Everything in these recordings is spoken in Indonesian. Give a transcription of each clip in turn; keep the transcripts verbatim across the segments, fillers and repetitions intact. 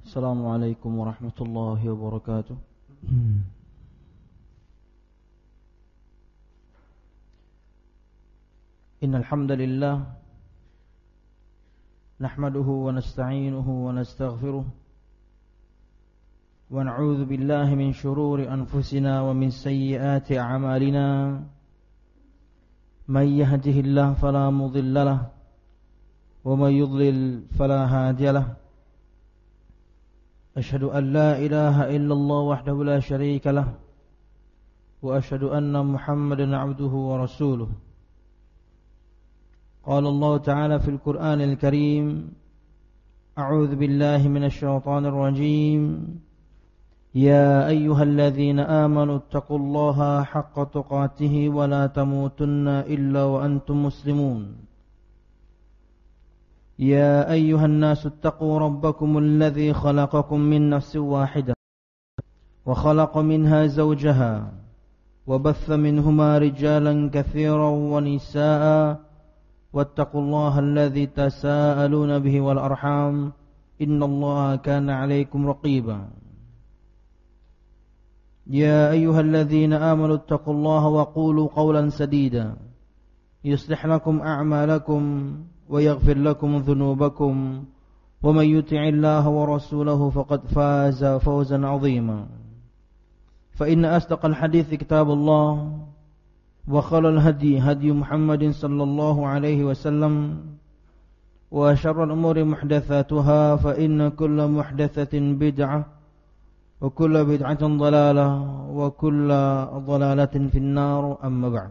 Assalamualaikum warahmatullahi wabarakatuh. Innal hamdalillah nahmaduhu wa nasta'inuhu wa nastaghfiruh wa na'udzu billahi min shururi anfusina wa min sayyiati a'malina. May yahdihillahu fala mudilla lahu wa may yudlil fala hadiya lahu. Asyhadu an la ilaha illallah wahdahu la syarika lah wa asyhadu anna Muhammadan 'abduhu wa rasuluh. Qala Allah Ta'ala fil Qur'anil Karim, A'udzu billahi minasy syaithanir rajim. Ya ayyuhalladzina amanu taqullaha haqqa tuqatih wa la tamutunna illa wa antum muslimun. يا أيها الناس اتقوا ربكم الذي خلقكم من نفس واحدة وخلق منها زوجها وبث منهما رجالا كثيرا ونساء واتقوا الله الذي تساءلون به والأرحام إن الله كان عليكم رقيبا. يا أيها الذين آمنوا اتقوا الله وقولوا قولا سديدا يصلح لكم أعمالكم ويغفر لكم ذنوبكم ومن يطع الله ورسوله فقد فاز فوزا عظيما. فإن أصدق الحديث كتاب الله وخير الهدي هدي محمد صلى الله عليه وسلم وشر الأمور محدثاتها فإن كل محدثة بدعة وكل بدعة ضلالة وكل ضلالة في النار. أما بعد.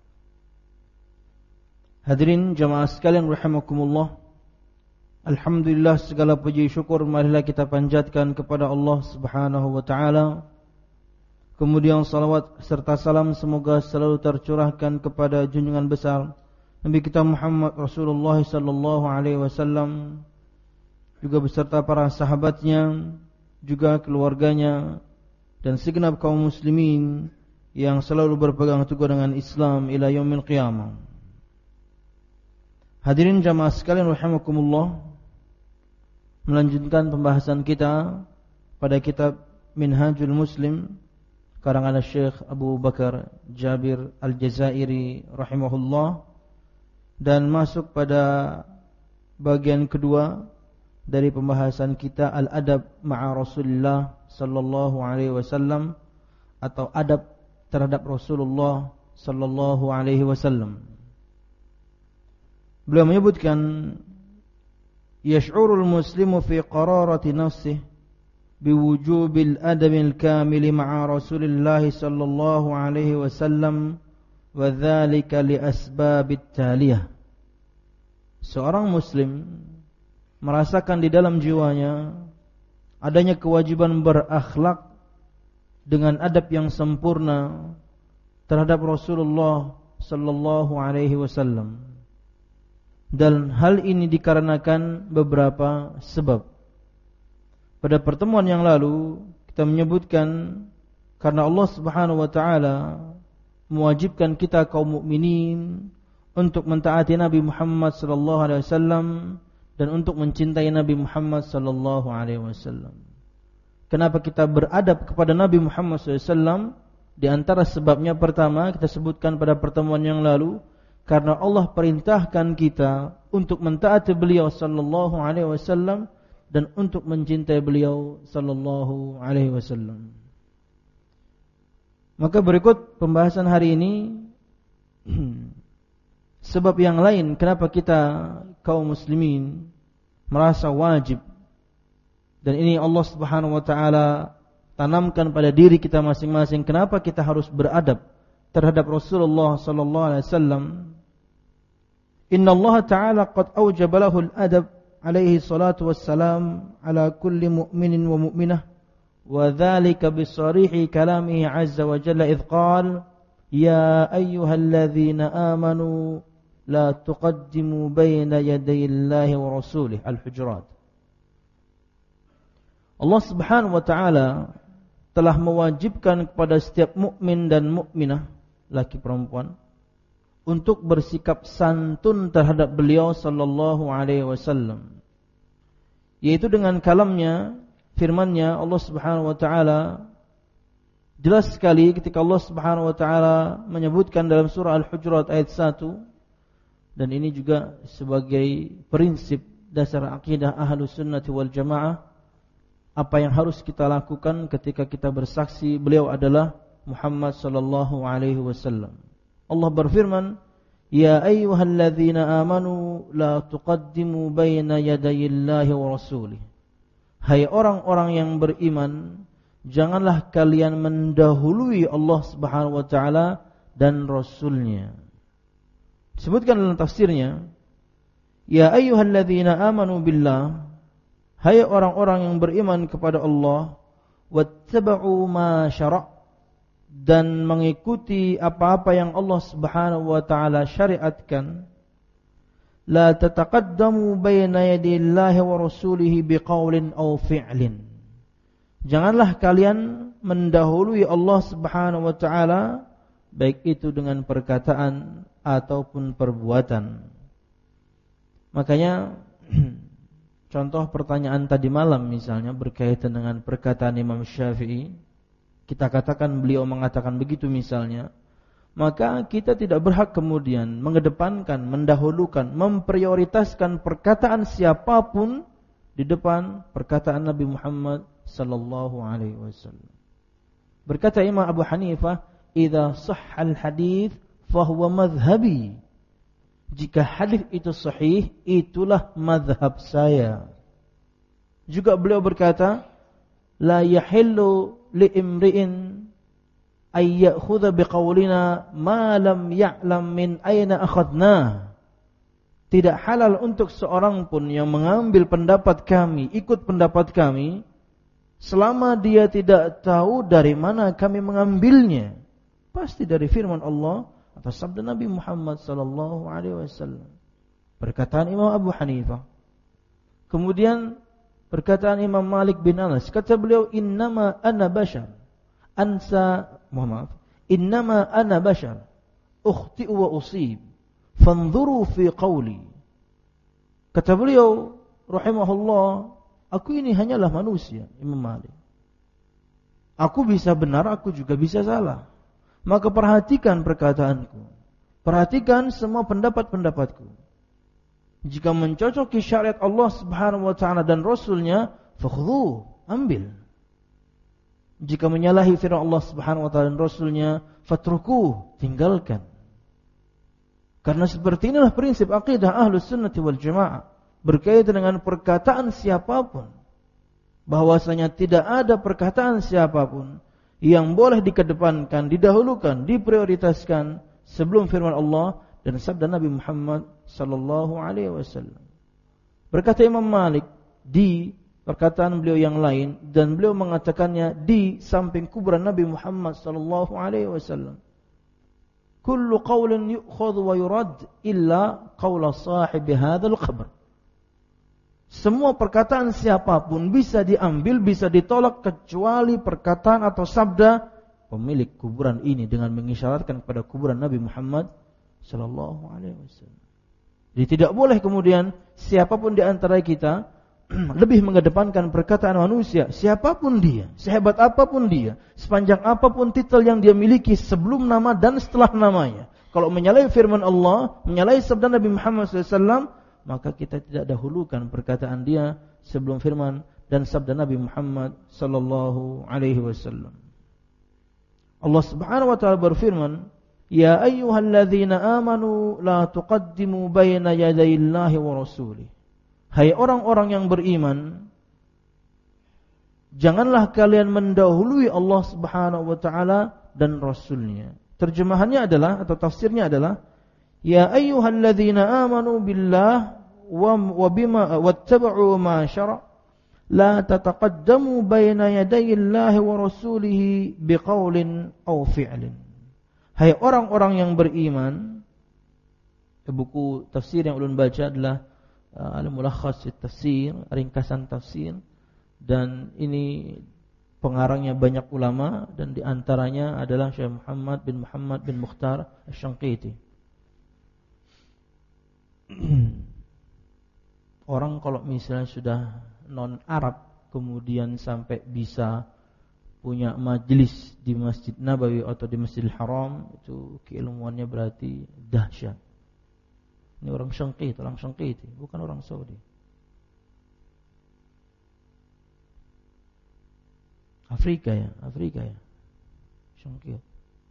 Hadirin jamaah sekalian rahimakumullah, alhamdulillah segala puji syukur marilah kita panjatkan kepada Allah Subhanahu wa taala. Kemudian salawat serta salam semoga selalu tercurahkan kepada junjungan besar Nabi kita Muhammad Rasulullah sallallahu alaihi wasallam, juga beserta para sahabatnya, juga keluarganya dan segenap kaum muslimin yang selalu berpegang teguh dengan Islam ila yaumil qiyamah. Hadirin jamaah sekalian rahimakumullah, melanjutkan pembahasan kita pada kitab Minhajul Muslim karangan Syekh Abu Bakar Jabir Al-Jazairi rahimahullah, dan masuk pada bagian kedua dari pembahasan kita Al-Adab ma'a Rasulullah sallallahu alaihi wasallam, atau adab terhadap Rasulullah sallallahu alaihi wasallam. Beliau menyebutkan, yash'urul muslimu fi qararati nafsih biwujubil adabil kamili ma'a Rasulillah sallallahu alaihi wasallam wa dzalika li asbabit taliyah. Seorang muslim merasakan di dalam jiwanya adanya kewajiban berakhlak dengan adab yang sempurna terhadap Rasulullah sallallahu alaihi wasallam. Dan hal ini dikarenakan beberapa sebab. Pada pertemuan yang lalu kita menyebutkan karena Allah Subhanahu wa taala mewajibkan kita kaum mukminin untuk mentaati Nabi Muhammad sallallahu alaihi wasallam dan untuk mencintai Nabi Muhammad sallallahu alaihi wasallam. Kenapa kita beradab kepada Nabi Muhammad sallallahu alaihi wasallam? Di antara sebabnya pertama kita sebutkan pada pertemuan yang lalu, karena Allah perintahkan kita untuk mentaati beliau sallallahu alaihi wasallam dan untuk mencintai beliau sallallahu alaihi wasallam. Maka berikut pembahasan hari ini sebab yang lain kenapa kita kaum muslimin merasa wajib, dan ini Allah Subhanahu wa taala tanamkan pada diri kita masing-masing, kenapa kita harus beradab terhadap Rasulullah sallallahu alaihi wasallam. Inna Allah Ta'ala qad awjaba lahu al-adab alaihi salatu wassalam ala kulli mu'minin wa mu'minah, wa dhalika bisarihi kalamihi azza wa jalla idh qala ya ayyuhalladzina amanu la tuqaddimu baina yaday Allahi wa rasulih. Al-Hujurat. Allah Subhanahu wa taala telah mewajibkan kepada setiap mukmin dan mukminah, laki perempuan, untuk bersikap santun terhadap beliau sallallahu alaihi wasallam, yaitu dengan kalamnya firman-Nya Allah Subhanahu wa taala jelas sekali ketika Allah Subhanahu wa taala menyebutkan dalam surah Al-Hujurat ayat satu, dan ini juga sebagai prinsip dasar akidah Ahlus Sunnah wal Jamaah, apa yang harus kita lakukan ketika kita bersaksi beliau adalah Muhammad sallallahu alaihi wasallam. Allah berfirman, "Ya ayyuhalladzina amanu la tuqaddimu baina yadayillahi wa rasulih." Hai orang-orang yang beriman, janganlah kalian mendahului Allah Subhanahu wa taala dan Rasulnya. Disebutkan dalam tafsirnya, "Ya ayyuhalladzina amanu billah." Hai orang-orang yang beriman kepada Allah, wattaba'u ma syara', dan mengikuti apa-apa yang Allah Subhanahu wa taala syariatkan. La tataqaddamu baina yadillahi wa rasulihi biqaulin aw fi'lin. Janganlah kalian mendahului Allah Subhanahu wa taala baik itu dengan perkataan ataupun perbuatan. Makanya contoh pertanyaan tadi malam misalnya berkaitan dengan perkataan Imam Syafi'i, kita katakan beliau mengatakan begitu misalnya, maka kita tidak berhak kemudian mengedepankan, mendahulukan, memprioritaskan perkataan siapapun di depan perkataan Nabi Muhammad sallallahu alaihi wasallam. Berkata Imam Abu Hanifah, "Idza sahhal hadits fa huwa madhhabi." Jika hadis itu sahih, itulah mazhab saya. Juga beliau berkata, "La yahillu li imri'in ay ya'khudha biqaulina ma lam ya'lam min aina akhadna." Tidak halal untuk seorang pun yang mengambil pendapat kami, ikut pendapat kami, selama dia tidak tahu dari mana kami mengambilnya. Pasti dari firman Allah atau sabda Nabi Muhammad sallallahu alaihi wasallam. Perkataan Imam Abu Hanifah. Kemudian perkataan Imam Malik bin Anas, kata beliau, "Innama ana bashar." Ansa, maaf, "Innama ana bashar, ukhti'u wa usib, fanzuru fi qawli." Kata beliau rahimahullah, aku ini hanyalah manusia, Imam Malik. Aku bisa benar, aku juga bisa salah. Maka perhatikan perkataanku, perhatikan semua pendapat-pendapatku. Jika mencocoki syariat Allah Subhanahu wa taala dan Rasulnya, fakhudhu, ambil. Jika menyalahi firman Allah Subhanahu wa taala dan Rasulnya, fatruku, tinggalkan. Karena seperti inilah prinsip akidah Ahlus Sunnah wal Jamaah berkaitan dengan perkataan siapapun, bahwasanya tidak ada perkataan siapapun yang boleh dikedepankan, didahulukan, diprioritaskan sebelum firman Allah dan sabda Nabi Muhammad sallallahu alaihi wasallam. Berkata Imam Malik di perkataan beliau yang lain, dan beliau mengatakannya di samping kuburan Nabi Muhammad sallallahu alaihi wasallam, kullu qawlin yu'khadhu wa yurad illa qawla sahibi hadzal qabr. Semua perkataan siapapun bisa diambil, bisa ditolak, kecuali perkataan atau sabda pemilik kuburan ini, dengan mengisyaratkan kepada kuburan Nabi Muhammad sallallahu alaihi wasallam. Jadi tidak boleh kemudian siapapun di antara kita lebih mengedepankan perkataan manusia, siapapun dia, sehebat apapun dia, sepanjang apapun titel yang dia miliki sebelum nama dan setelah namanya. Kalau menyalahi firman Allah, menyalahi sabda Nabi Muhammad sallallahu alaihi wasallam, maka kita tidak dahulukan perkataan dia sebelum firman dan sabda Nabi Muhammad sallallahu alaihi wasallam. Allah Subhanahu wa taala berfirman, "Ya ayyuhalladzina amanu la tuqaddimu baina yadayillahi wa rasulih." Hai orang-orang yang beriman, janganlah kalian mendahului Allah Subhanahu wa taala dan Rasulnya. Terjemahannya adalah, atau tafsirnya adalah, ya ayyuhalladzina amanu billah wa bima wattaba'u ma syara' la tataqaddamu baina yadayillahi wa rasulihi biqaulin aw fi'lin. Hai orang-orang yang beriman, buku tafsir yang ulun baca adalah Al-Mulakhas Tafsir, ringkasan tafsir, dan ini pengarangnya banyak ulama, dan diantaranya adalah Syekh Muhammad bin Muhammad bin Mukhtar Asy-Syanqiti. Orang kalau misalnya sudah non Arab, kemudian sampai bisa punya majelis di Masjid Nabawi atau di Masjidil Haram, itu keilmuannya berarti dahsyat. Ini orang Syangqit, orang Syangqit, bukan orang Saudi. Afrika ya, Afrika ya. Syangqit.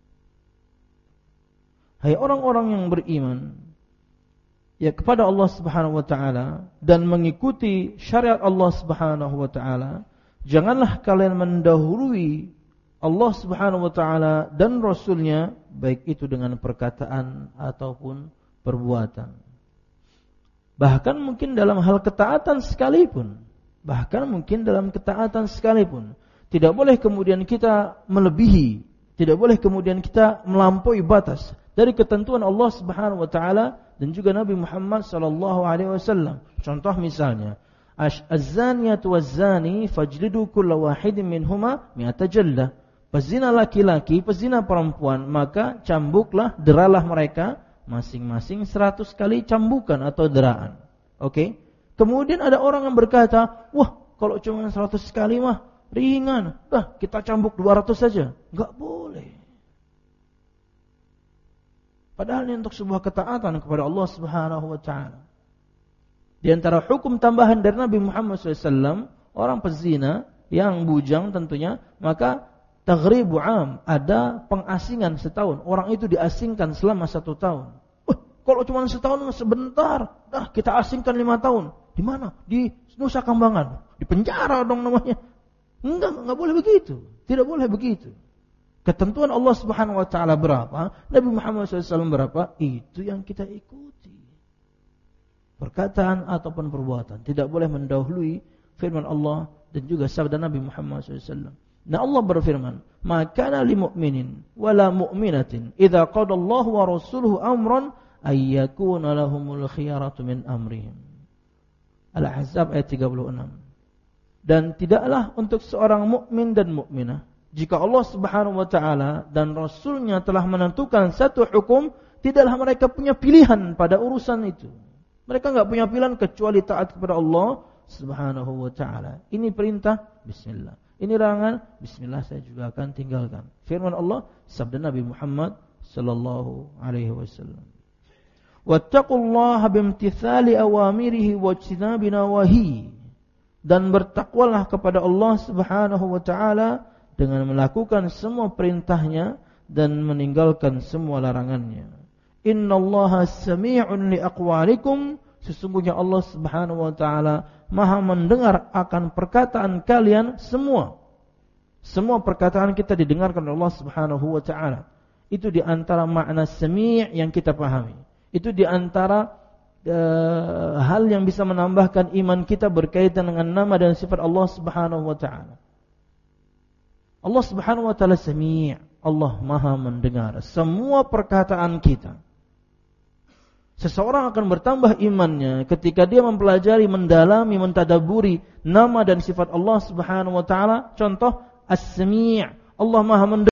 Hai orang-orang yang beriman ya kepada Allah Subhanahu wa taala dan mengikuti syariat Allah Subhanahu wa taala, janganlah kalian mendahului Allah Subhanahu wa taala dan Rasulnya, baik itu dengan perkataan ataupun perbuatan. Bahkan mungkin dalam hal ketaatan sekalipun, bahkan mungkin dalam ketaatan sekalipun, tidak boleh kemudian kita melebihi, tidak boleh kemudian kita melampaui batas dari ketentuan Allah Subhanahu wa taala dan juga Nabi Muhammad sallallahu alaihi wasallam. Contoh misalnya, az-zaniyatu waz-zani fajlidu kulla wahidin minhuma mi'ata jaldah. Pezina laki-laki, pezina perempuan, maka cambuklah, deralah mereka masing-masing seratus kali cambukan atau deraan. Oke? Okay? Kemudian ada orang yang berkata, "Wah, kalau cuma seratus kali mah ringan. Dah, kita cambuk dua ratus saja." Enggak boleh. Padahal ini untuk sebuah ketaatan kepada Allah Subhanahu wa taala. Di antara hukum tambahan dari Nabi Muhammad shallallahu alaihi wasallam, orang pezina yang bujang tentunya, maka taghribu am, ada pengasingan setahun. Orang itu diasingkan selama satu tahun. Wah, kalau cuma setahun sebentar, dah kita asingkan lima tahun. Di mana? Di Nusa Kambangan. Di penjara dong namanya. Enggak, enggak boleh begitu. Tidak boleh begitu. Ketentuan Allah Subhanahu wa taala berapa, Nabi Muhammad shallallahu alaihi wasallam berapa, itu yang kita ikuti. Perkataan ataupun perbuatan tidak boleh mendahului firman Allah dan juga sabda Nabi Muhammad shallallahu alaihi wasallam. Nah, Allah berfirman, "Ma kana lil mu'minin wala mu'minatin idza qada Allah wa rasuluhu amran ay yakuna lahumul khiyaratu min amrihim." Al-Ahzab ayat tiga puluh enam. Dan tidaklah untuk seorang mukmin dan mukminah, jika Allah Subhanahu wa taala dan Rasulnya telah menentukan satu hukum, tidaklah mereka punya pilihan pada urusan itu. Mereka enggak punya pilihan kecuali taat kepada Allah Subhanahu wa taala. Ini perintah, bismillah. Ini larangan, bismillah, saya juga akan tinggalkan. Firman Allah, sabda Nabi Muhammad sallallahu alaihi wasallam. Wattaqullaha bimtithali awamirihi wajtinabi nawahi. Dan bertakwalah kepada Allah Subhanahu wa taala dengan melakukan semua perintahnya dan meninggalkan semua larangannya. Innallaha sami'un liaqwalikum, sesungguhnya Allah Subhanahu wa taala Maha mendengar akan perkataan kalian semua. Semua perkataan kita didengarkan oleh Allah Subhanahu wa taala. Itu di antara makna sami' yang kita pahami. Itu di antara uh, hal yang bisa menambahkan iman kita berkaitan dengan nama dan sifat Allah Subhanahu wa taala. Allah Subhanahu wa taala sami', Allah Maha mendengar semua perkataan kita. Seseorang akan bertambah imannya ketika dia mempelajari, mendalami, mentadaburi nama dan sifat Allah Subhanahu wa taala. Contoh, As-Sami', Allah Maha mendengar.